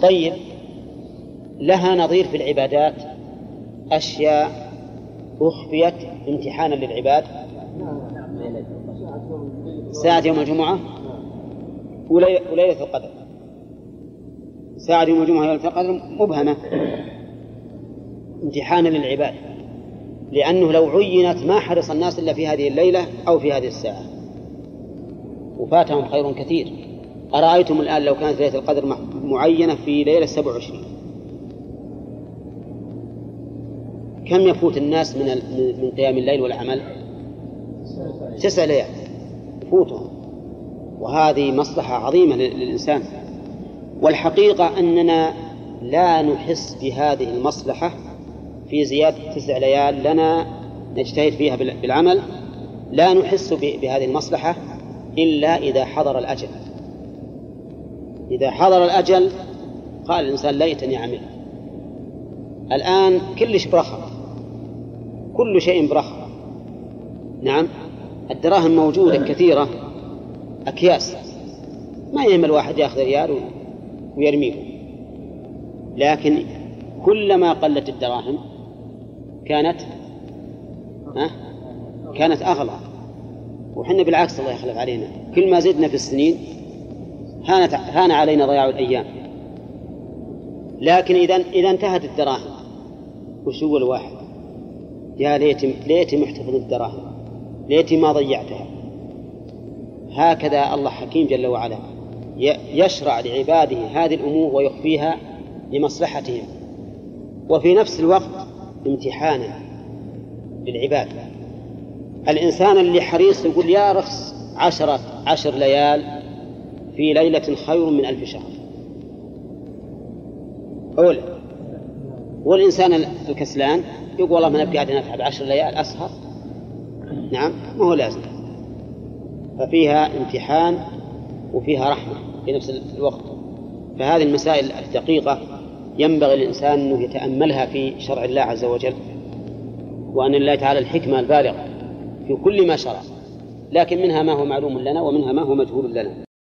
طيب، لها نظير في العبادات أشياء أخفيت امتحانا للعباد. ساعة يوم الجمعة وليلة القدر. ساعة يوم الجمعة وليلة القدر مبهمة امتحانا للعباد، لأنه لو عينت ما حرص الناس إلا في هذه الليلة أو في هذه الساعة وفاتهم خير كثير. أرأيتم الآن لو كانت ليلة القدر معينة في ليلة 27، كم يفوت الناس من قيام الليل والعمل؟ 9 ليال يفوتهم، وهذه مصلحة عظيمة للإنسان. والحقيقة أننا لا نحس بهذه المصلحة في زيادة 9 ليال لنا نجتهد فيها بالعمل، لا نحس بهذه المصلحة إلا إذا حضر الأجل. إذا حضر الأجل قال الإنسان ليتني عمل. الآن كلش برخص، كل شيء برخص. نعم، الدراهم موجودة كثيرة أكياس، ما يهم الواحد يأخذ ريال ويرميه. لكن كلما قلت الدراهم كانت أغلى. وحنا بالعكس الله يخلف علينا، كل ما زدنا في السنين هان علينا ضياع الأيام. لكن إذا انتهت الدراهم وش هو الواحد؟ يا ليتي محتفظ بالدراهم، ليتي ما ضيعتها. هكذا الله حكيم جل وعلا يشرع لعباده هذه الأمور ويخفيها لمصلحتهم، وفي نفس الوقت امتحانا للعباد. الإنسان اللي حريص يقول يا رخص 10 ليال في ليلة خير من 1000 شهر أولى. والإنسان الكسلان يقول والله ما نبقى قاعدين نتعب 10 ليال أسهر. نعم، ما هو لازم. ففيها امتحان وفيها رحمة في نفس الوقت. فهذه المسائل الدقيقة ينبغي الإنسان أنه يتأملها في شرع الله عز وجل، وأن الله تعالى الحكمة البالغة في كل ما شرع، لكن منها ما هو معلوم لنا ومنها ما هو مجهول لنا.